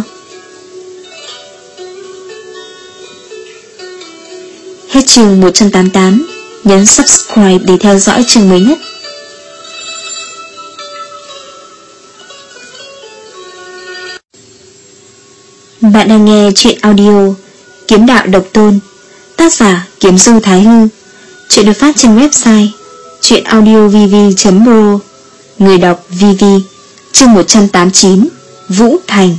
Hết chương một trăm tám mươi tám. Nhấn subscribe để theo dõi chương mới nhất. Bạn đang nghe truyện audio Kiếm Đạo Độc Tôn, tác giả Kiếm Du Thái Hư. Chuyện được phát trên website truyệnaudiovv chấm pro. Người đọc vê vê. Chương một trăm tám mươi chín. Vũ Thành.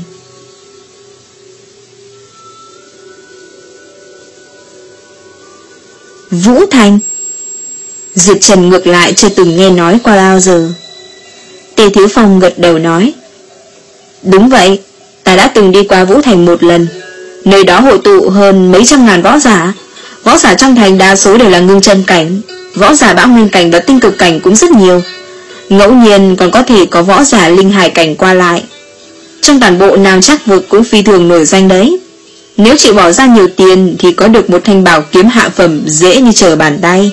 Vũ Thành? Diệp Trần ngược lại chưa từng nghe nói qua bao giờ. Tề Thiếu Phong gật đầu nói, đúng vậy, ta đã từng đi qua Vũ Thành một lần. Nơi đó hội tụ hơn mấy trăm ngàn võ giả. Võ giả trong thành đa số đều là ngưng chân cảnh, võ giả bão nguyên cảnh và tinh cực cảnh cũng rất nhiều. Ngẫu nhiên còn có thể có võ giả linh hải cảnh qua lại. Trong toàn bộ Nam Trác vực cũng phi thường nổi danh đấy. Nếu chịu bỏ ra nhiều tiền thì có được một thanh bảo kiếm hạ phẩm dễ như trở bàn tay.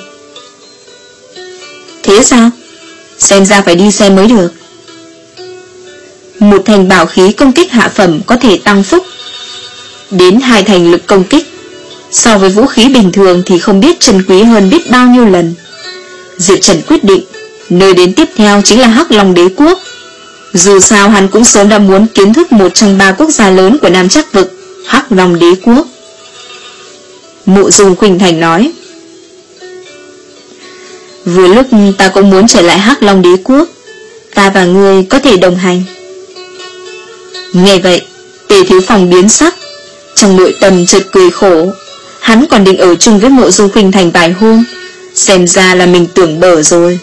Thế sao? Xem ra phải đi xem mới được. Một thành bảo khí công kích hạ phẩm có thể tăng phúc đến hai thành lực công kích. So với vũ khí bình thường thì không biết trân quý hơn biết bao nhiêu lần. Diệp Trần quyết định nơi đến tiếp theo chính là Hắc Long Đế Quốc. Dù sao hắn cũng sớm đã muốn kiến thức một trong ba quốc gia lớn của Nam Trắc Vực, Hắc Long Đế Quốc. Mộ Dung Khuynh Thành nói: vừa lúc ta cũng muốn trở lại Hắc Long Đế Quốc, ta và ngươi có thể đồng hành. Nghe vậy, Tề Thiếu Phong biến sắc, trong nội tâm chợt cười khổ. Hắn còn định ở chung với Mộ Dung Khuynh Thành vài hôm, xem ra là mình tưởng bở rồi.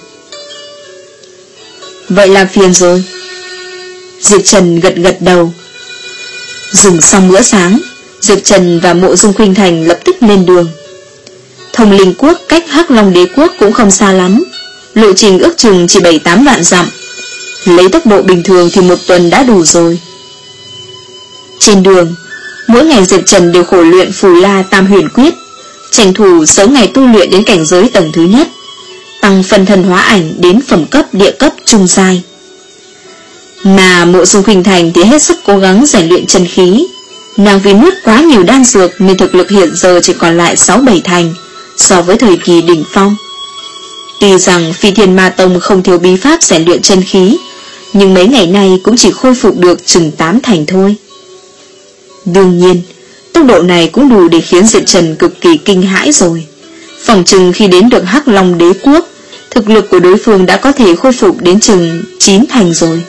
Vậy là phiền rồi. Diệp Trần gật gật đầu. Dùng xong bữa sáng, Diệp Trần và Mộ Dung Khuynh Thành lập tức lên đường. Thông Linh Quốc cách Hắc Long Đế Quốc cũng không xa lắm, lộ trình ước chừng chỉ bảy tám vạn dặm. Lấy tốc độ bình thường thì một tuần đã đủ rồi. Trên đường, mỗi ngày Diệp Trần đều khổ luyện Phù La Tam Huyền Quyết, tranh thủ sớm ngày tu luyện đến cảnh giới tầng thứ nhất, tăng phân thân hóa ảnh đến phẩm cấp địa cấp trung giai. Mà Mộ Dung Khuynh Thành thì hết sức cố gắng rèn luyện chân khí. Nàng vì nuốt quá nhiều đan dược nên thực lực hiện giờ chỉ còn lại sáu bảy thành so với thời kỳ đỉnh phong. Tuy rằng Phi Thiên Ma Tông không thiếu bí pháp rèn luyện chân khí, nhưng mấy ngày nay cũng chỉ khôi phục được chừng tám thành thôi. Đương nhiên, tốc độ này cũng đủ để khiến Diệp Trần cực kỳ kinh hãi rồi. Phòng chừng khi đến được Hắc Long Đế Quốc, thực lực của đối phương đã có thể khôi phục đến chừng chín thành rồi.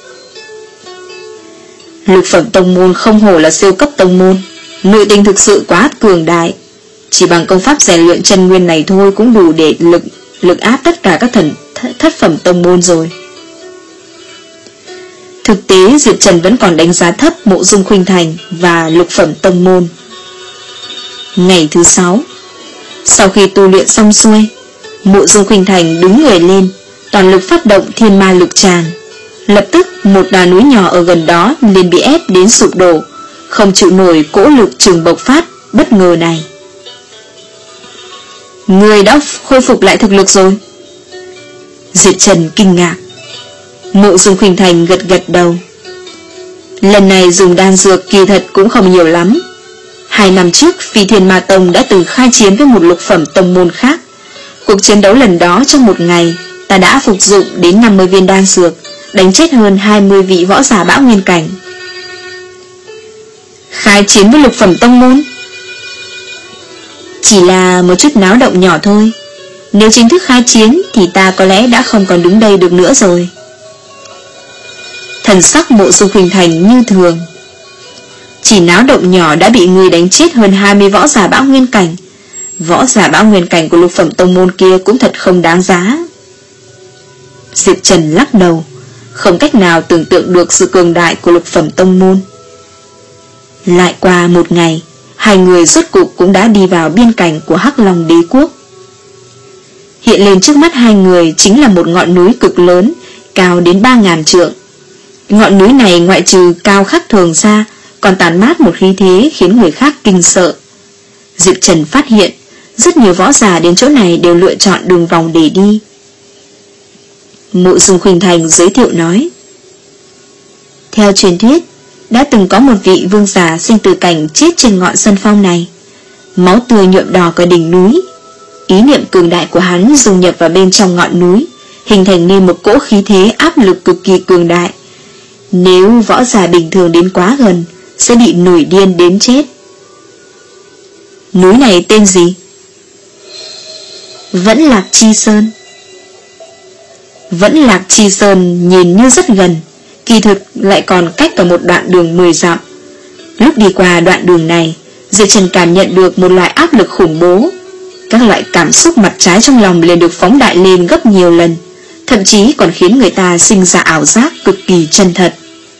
Lục phẩm tông môn không hổ là siêu cấp tông môn, nội tình thực sự quá cường đại. Chỉ bằng công pháp rèn luyện chân nguyên này thôi cũng đủ để lực lực áp tất cả các thần th thất phẩm tông môn rồi. Thực tế Diệp Trần vẫn còn đánh giá thấp Mộ Dung Khuynh Thành và lục phẩm tông môn. Ngày thứ sáu, sau khi tu luyện xong xuôi, Mộ Dung Khuynh Thành đứng người lên, toàn lực phát động thiên ma lực tràng. Lập tức một đá núi nhỏ ở gần đó liền bị ép đến sụp đổ, không chịu nổi cỗ lực trường bộc phát bất ngờ này. Người đã khôi phục lại thực lực rồi. Diệp Trần kinh ngạc. Mộ Dung Khuynh Thành gật gật đầu. Lần này dùng đan dược kỳ thật cũng không nhiều lắm. Hai năm trước Phi Thiên Ma Tông đã từng khai chiến với một lục phẩm tông môn khác. Cuộc chiến đấu lần đó trong một ngày, ta đã phục dụng đến năm mươi viên đan dược, đánh chết hơn hai mươi vị võ giả bão nguyên cảnh. Khai chiến với lục phẩm tông môn? Chỉ là một chút náo động nhỏ thôi. Nếu chính thức khai chiến thì ta có lẽ đã không còn đứng đây được nữa rồi. Thần sắc Mộ Dung Khuynh Thành như thường. Chỉ náo động nhỏ đã bị người đánh chết hơn hai mươi võ giả bão nguyên cảnh. Võ giả bão nguyên cảnh của lục phẩm tông môn kia cũng thật không đáng giá. Diệp Trần lắc đầu, không cách nào tưởng tượng được sự cường đại của lục phẩm tông môn. Lại qua một ngày, hai người rốt cục cũng đã đi vào biên cảnh của Hắc Long Đế Quốc. Hiện lên trước mắt hai người chính là một ngọn núi cực lớn, cao đến ba ngàn trượng. Ngọn núi này ngoại trừ cao khác thường ra, còn tản mát một khí thế khiến người khác kinh sợ. Diệp Trần phát hiện, rất nhiều võ giả đến chỗ này đều lựa chọn đường vòng để đi. Mộ Dung Khuynh Thành giới thiệu nói: theo truyền thuyết, đã từng có một vị vương giả sinh tử cảnh chết trên ngọn sơn phong này. Máu tươi nhuộm đỏ cả đỉnh núi. Ý niệm cường đại của hắn dung nhập vào bên trong ngọn núi, hình thành nên một cỗ khí thế áp lực cực kỳ cường đại. Nếu võ giả bình thường đến quá gần, sẽ bị nổi điên đến chết. Núi này tên gì? Vẫn Lạc Chi Sơn. Vẫn Lạc Chi Sơn nhìn như rất gần, kỳ thực lại còn cách cả một đoạn đường mười dặm. Lúc đi qua đoạn đường này, Diệp Trần cảm nhận được một loại áp lực khủng bố. Các loại cảm xúc mặt trái trong lòng liền được phóng đại lên gấp nhiều lần, thậm chí còn khiến người ta sinh ra ảo giác cực kỳ chân thật.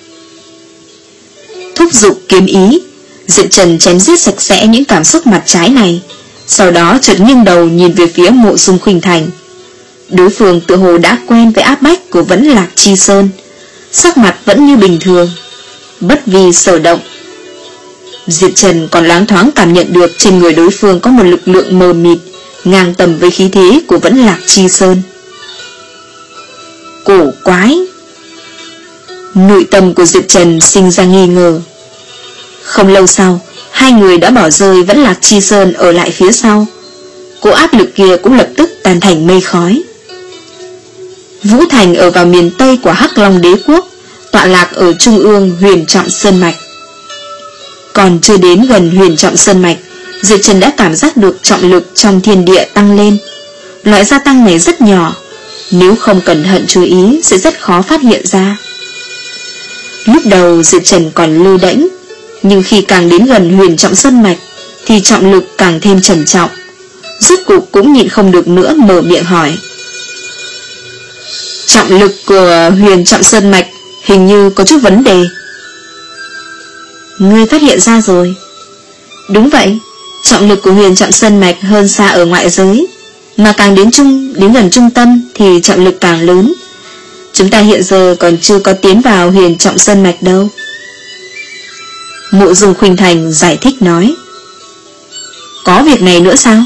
Thúc giục kiếm ý, Diệp Trần chém giết sạch sẽ những cảm xúc mặt trái này, sau đó chợt nghiêng đầu nhìn về phía Mộ Dung Khuynh Thành. Đối phương tựa hồ đã quen với áp bách của Vẫn Lạc Chi Sơn, sắc mặt vẫn như bình thường, bất vi sở động. Diệp Trần còn loáng thoáng cảm nhận được trên người đối phương có một lực lượng mờ mịt, ngang tầm với khí thế của Vẫn Lạc Chi Sơn. Cổ quái! Nội tâm của Diệp Trần sinh ra nghi ngờ. Không lâu sau, hai người đã bỏ rơi Vẫn Lạc Chi Sơn ở lại phía sau. Cỗ áp lực kia cũng lập tức tan thành mây khói. Vũ Thành ở vào miền Tây của Hắc Long Đế Quốc, tọa lạc ở trung ương Huyền Trọng Sơn Mạch. Còn chưa đến gần Huyền Trọng Sơn Mạch, Diệp Trần đã cảm giác được trọng lực trong thiên địa tăng lên. Loại gia tăng này rất nhỏ, nếu không cẩn thận chú ý sẽ rất khó phát hiện ra. Lúc đầu Diệp Trần còn lơ đễnh, nhưng khi càng đến gần Huyền Trọng Sơn Mạch thì trọng lực càng thêm trầm trọng. Rốt cuộc cũng nhịn không được nữa, mở miệng hỏi: trọng lực của Huyền Trọng Sơn Mạch hình như có chút vấn đề. Ngươi phát hiện ra rồi? Đúng vậy, trọng lực của Huyền Trọng Sơn Mạch hơn xa ở ngoại giới, mà càng đến trung đến gần trung tâm thì trọng lực càng lớn. Chúng ta hiện giờ còn chưa có tiến vào Huyền Trọng Sơn Mạch đâu. Mộ Dung Khuynh Thành giải thích nói. Có việc này nữa sao?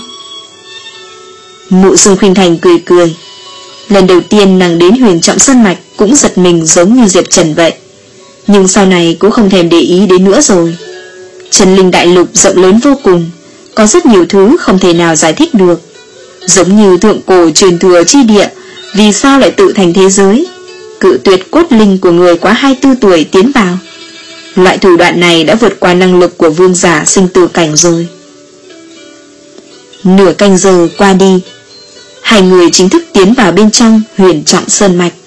Mộ Dung Khuynh Thành cười cười. Lần đầu tiên nàng đến Huyền Trọng Sơn Mạch cũng giật mình giống như Diệp Trần vậy, nhưng sau này cũng không thèm để ý đến nữa rồi. Chân linh đại lục rộng lớn vô cùng, có rất nhiều thứ không thể nào giải thích được. Giống như thượng cổ truyền thừa chi địa, vì sao lại tự thành thế giới, cự tuyệt cốt linh của người quá hai mươi tư tuổi tiến vào. Loại thủ đoạn này đã vượt qua năng lực của vương giả sinh tử cảnh rồi. Nửa canh giờ qua đi, hai người chính thức tiến vào bên trong Huyền Trọng Sơn Mạch.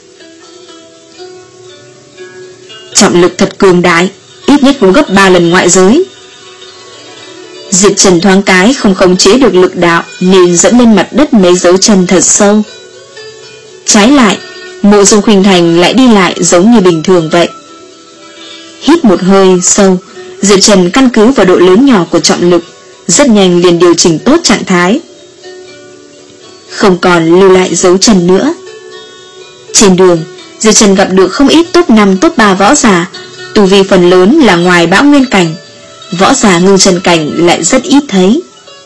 Trọng lực thật cường đại, ít nhất cũng gấp ba lần ngoại giới. Diệp Trần thoáng cái không khống chế được lực đạo nên dẫm lên mặt đất mấy dấu chân thật sâu. Trái lại, Mộ Dung Khuynh Thành lại đi lại giống như bình thường vậy. Hít một hơi sâu, Diệp Trần căn cứ vào độ lớn nhỏ của trọng lực, rất nhanh liền điều chỉnh tốt trạng thái, không còn lưu lại dấu chân nữa. Trên đường, Diệp Trần gặp được không ít top năm top ba võ giả, tu vi phần lớn là ngoài bão nguyên cảnh, võ giả ngưng chân cảnh lại rất ít thấy.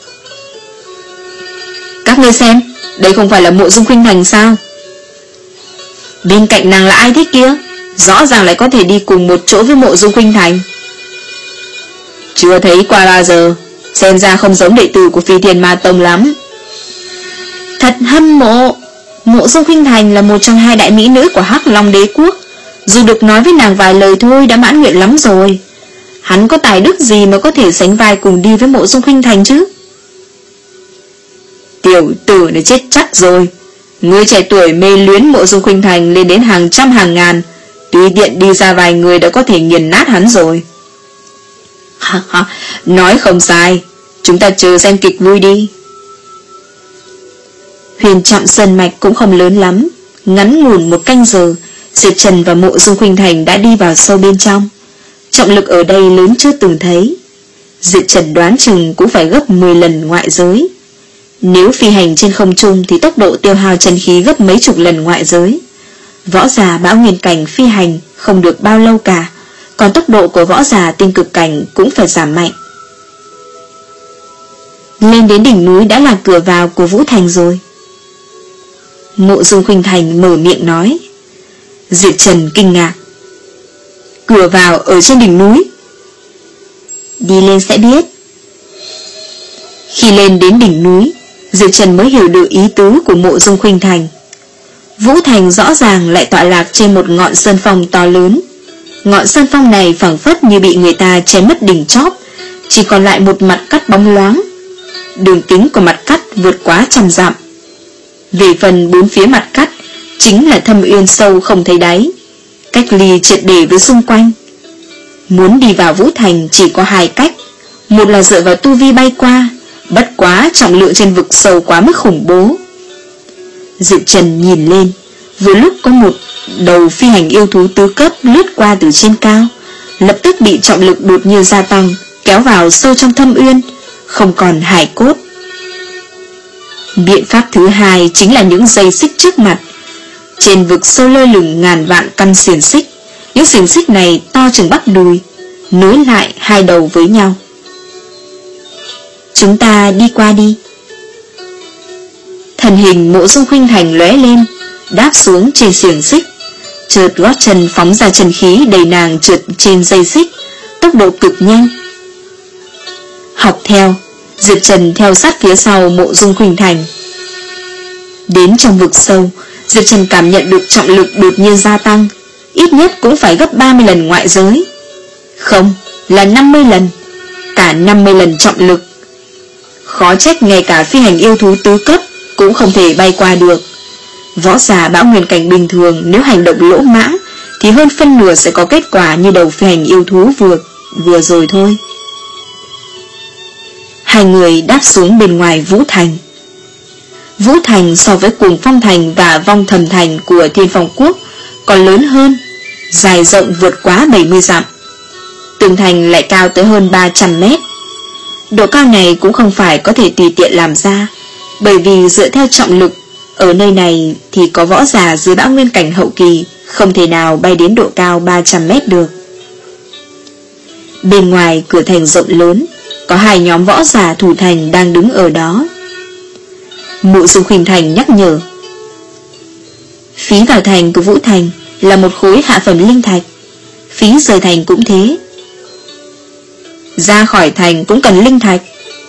Các ngươi xem, đây không phải là Mộ Dung Khuynh Thành sao? Bên cạnh nàng là ai thế kia? Rõ ràng lại có thể đi cùng một chỗ với Mộ Dung Khuynh Thành. Chưa thấy qua bao giờ, xem ra không giống đệ tử của Phi Thiên Ma Tông lắm. Thật hâm mộ. Mộ Dung Khuynh Thành là một trong hai đại mỹ nữ của Hắc Long Đế Quốc, dù được nói với nàng vài lời thôi đã mãn nguyện lắm rồi. Hắn có tài đức gì mà có thể sánh vai cùng đi với Mộ Dung Khuynh Thành chứ? Tiểu tử này chết chắc rồi. Người trẻ tuổi mê luyến Mộ Dung Khuynh Thành lên đến hàng trăm hàng ngàn, tùy tiện đi ra vài người đã có thể nghiền nát hắn rồi. Ha ha, nói không sai. Chúng ta chờ xem kịch vui đi. Huyền Trọng Sơn Mạch cũng không lớn lắm, ngắn ngủn một canh giờ, Diệp Trần và Mộ Dung Khuynh Thành đã đi vào sâu bên trong. Trọng lực ở đây lớn chưa từng thấy. Diệp Trần đoán chừng cũng phải gấp mười lần ngoại giới. Nếu phi hành trên không trung thì tốc độ tiêu hao chân khí gấp mấy chục lần ngoại giới. Võ giả bão nguyên cảnh phi hành không được bao lâu cả, còn tốc độ của võ giả tinh cực cảnh cũng phải giảm mạnh. Lên đến đỉnh núi đã là cửa vào của Vũ Thành rồi. Mộ Dung Khuynh Thành mở miệng nói. Diệp Trần kinh ngạc. Cửa vào ở trên đỉnh núi? Đi lên sẽ biết. Khi lên đến đỉnh núi, Diệp Trần mới hiểu được ý tứ của Mộ Dung Khuynh Thành. Vũ Thành rõ ràng lại tọa lạc trên một ngọn sơn phong to lớn. Ngọn sơn phong này phảng phất như bị người ta chém mất đỉnh chóp, chỉ còn lại một mặt cắt bóng loáng. Đường kính của mặt cắt vượt quá trăm dặm. Về phần bốn phía mặt cắt chính là thâm uyên sâu không thấy đáy, cách ly triệt để với xung quanh. Muốn đi vào Vũ Thành chỉ có hai cách, một là dựa vào tu vi bay qua, bất quá trọng lượng trên vực sâu quá mức khủng bố. Diệp Trần nhìn lên, vừa lúc có một đầu phi hành yêu thú tứ cấp lướt qua từ trên cao, lập tức bị trọng lực đột nhiên gia tăng, kéo vào sâu trong thâm uyên, không còn hải cốt. Biện pháp thứ hai chính là những dây xích trước mặt. Trên vực sâu lơ lửng ngàn vạn căn xiềng xích, những xiềng xích này to chừng bắp đùi, nối lại hai đầu với nhau. Chúng ta đi qua đi. Thần hình Mộ Dung Khuynh Thành lóe lên, đáp xuống trên xiềng xích, chợt gót chân phóng ra chân khí đầy nàng trượt trên dây xích, tốc độ cực nhanh. Học theo, Diệp Trần theo sát phía sau Mộ Dung Khuynh Thành. Đến trong vực sâu, Diệp Trần cảm nhận được trọng lực đột nhiên gia tăng, ít nhất cũng phải gấp ba mươi lần ngoại giới. Không, là năm mươi lần. Cả năm mươi lần trọng lực. Khó trách ngay cả phi hành yêu thú tứ cấp cũng không thể bay qua được. Võ giả bão nguyên cảnh bình thường nếu hành động lỗ mãng thì hơn phân nửa sẽ có kết quả như đầu phi hành yêu thú vừa vừa rồi thôi. Hai người đáp xuống bên ngoài Vũ Thành. Vũ Thành so với Cuồng Phong Thành và Vong Thầm Thành của Thiên Phong Quốc còn lớn hơn, dài rộng vượt quá bảy mươi dặm. Tường thành lại cao tới hơn ba trăm mét. Độ cao này cũng không phải có thể tùy tiện làm ra, bởi vì dựa theo trọng lực, ở nơi này thì có võ giả dưới bão nguyên cảnh hậu kỳ không thể nào bay đến độ cao ba trăm mét được. Bên ngoài cửa thành rộng lớn, có hai nhóm võ giả thủ thành đang đứng ở đó. Mộ Dung Khuynh Thành nhắc nhở. Phí vào thành của Vũ Thành là một khối hạ phẩm linh thạch, phí rời thành cũng thế. Ra khỏi thành cũng cần linh thạch.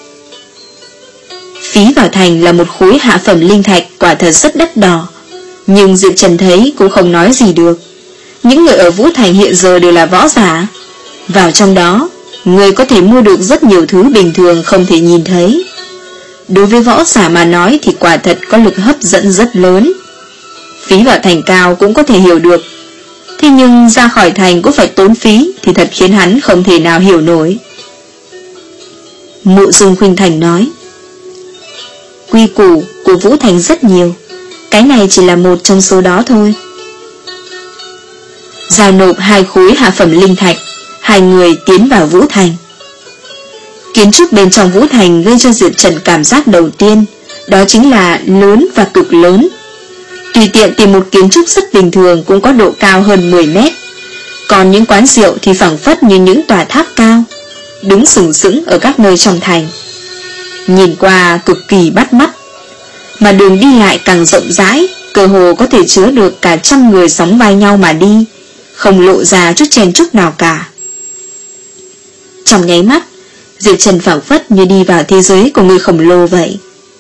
Phí vào thành là một khối hạ phẩm linh thạch quả thật rất đắt đỏ, nhưng Diệp Trần thấy cũng không nói gì được. Những người ở Vũ Thành hiện giờ đều là võ giả. Vào trong đó, người có thể mua được rất nhiều thứ bình thường không thể nhìn thấy. Đối với võ giả mà nói thì quả thật có lực hấp dẫn rất lớn. Phí vào thành cao cũng có thể hiểu được, thế nhưng ra khỏi thành cũng phải tốn phí thì thật khiến hắn không thể nào hiểu nổi. Mộ Dung Khuynh Thành nói, quy củ của Vũ Thành rất nhiều, cái này chỉ là một trong số đó thôi. Giao nộp hai khối hạ phẩm linh thạch, hai người tiến vào Vũ Thành. Kiến trúc bên trong Vũ Thành gây cho Diệp Trần cảm giác đầu tiên, đó chính là lớn và cực lớn. Tùy tiện tìm một kiến trúc rất bình thường cũng có độ cao hơn mười mét. Còn những quán rượu thì phảng phất như những tòa tháp cao, đứng sừng sững ở các nơi trong thành. Nhìn qua cực kỳ bắt mắt. Mà đường đi lại càng rộng rãi, cơ hồ có thể chứa được cả trăm người sóng vai nhau mà đi, không lộ ra chút chen chúc nào cả. Trong nháy mắt, Diệp Trần phảng phất như đi vào thế giới của người khổng lồ vậy.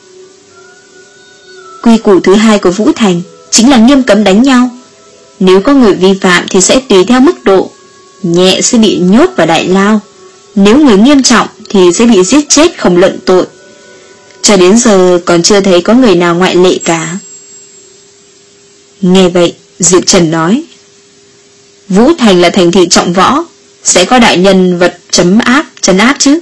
Quy củ thứ hai của Vũ Thành chính là nghiêm cấm đánh nhau. Nếu có người vi phạm thì sẽ tùy theo mức độ, nhẹ sẽ bị nhốt vào đại lao, nếu người nghiêm trọng thì sẽ bị giết chết không luận tội. Cho đến giờ còn chưa thấy có người nào ngoại lệ cả. Nghe vậy, Diệp Trần nói, Vũ Thành là thành thị trọng võ, sẽ có đại nhân vật chấm áp, trấn áp chứ.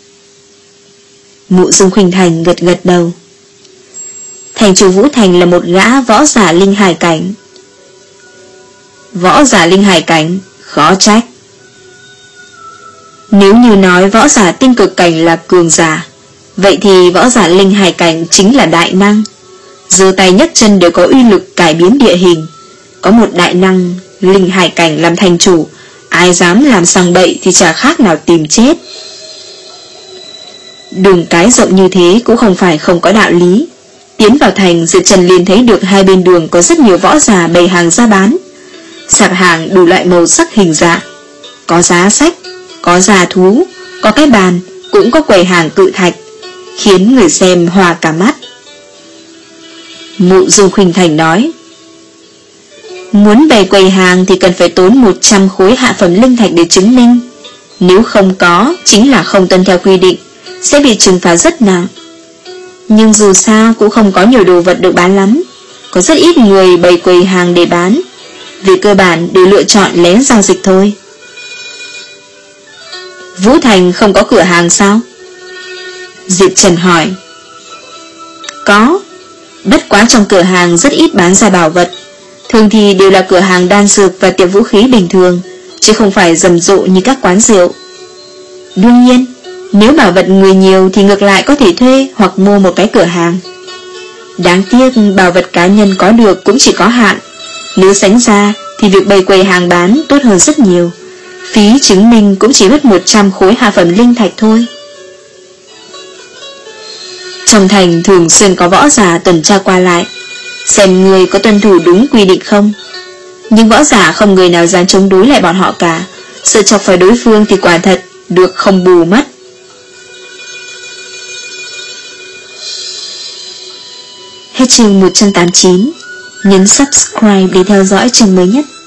Mộ Dung Khuynh Thành gật gật đầu. Thành chủ Vũ Thành là một gã võ giả linh hải cảnh. Võ giả linh hải cảnh, khó trách. Nếu như nói võ giả tinh cực cảnh là cường giả, vậy thì võ giả linh hải cảnh chính là đại năng. Giơ tay nhấc chân đều có uy lực cải biến địa hình. Có một đại năng linh hải cảnh làm thành chủ, ai dám làm sằng bậy thì chả khác nào tìm chết. Đường cái rộng như thế cũng không phải không có đạo lý. Tiến vào thành, Diệp Trần liền thấy được hai bên đường có rất nhiều võ giả bày hàng ra bán. Sạp hàng đủ loại màu sắc hình dạng, có giá sách, có già thú, có cái bàn, cũng có quầy hàng cự thạch, khiến người xem hòa cả mắt. Mộ Dung Khuynh Thành nói, muốn bày quầy hàng thì cần phải tốn một trăm khối hạ phẩm linh thạch để chứng minh. Nếu không có, chính là không tuân theo quy định, sẽ bị trừng phạt rất nặng. Nhưng dù sao cũng không có nhiều đồ vật được bán lắm, có rất ít người bày quầy hàng để bán. Về cơ bản đều lựa chọn lén giao dịch thôi. Vũ Thành không có cửa hàng sao? Diệp Trần hỏi. Có, bất quá trong cửa hàng rất ít bán ra bảo vật, thường thì đều là cửa hàng đan dược và tiệm vũ khí bình thường, chứ không phải rầm rộ như các quán rượu. Đương nhiên, nếu bảo vật người nhiều thì ngược lại có thể thuê hoặc mua một cái cửa hàng. Đáng tiếc bảo vật cá nhân có được cũng chỉ có hạn. Nếu sánh ra thì việc bày quầy hàng bán tốt hơn rất nhiều. Phí chứng minh cũng chỉ mất một trăm khối hạ phẩm linh thạch thôi. Trong thành thường xuyên có võ giả tuần tra qua lại, xem người có tuân thủ đúng quy định không. Nhưng võ giả không người nào dám chống đối lại bọn họ cả, sợ chọc phải đối phương thì quả thật được không bù mất. Hết chương một trăm tám mươi chín. Nhấn subscribe để theo dõi chương mới nhất.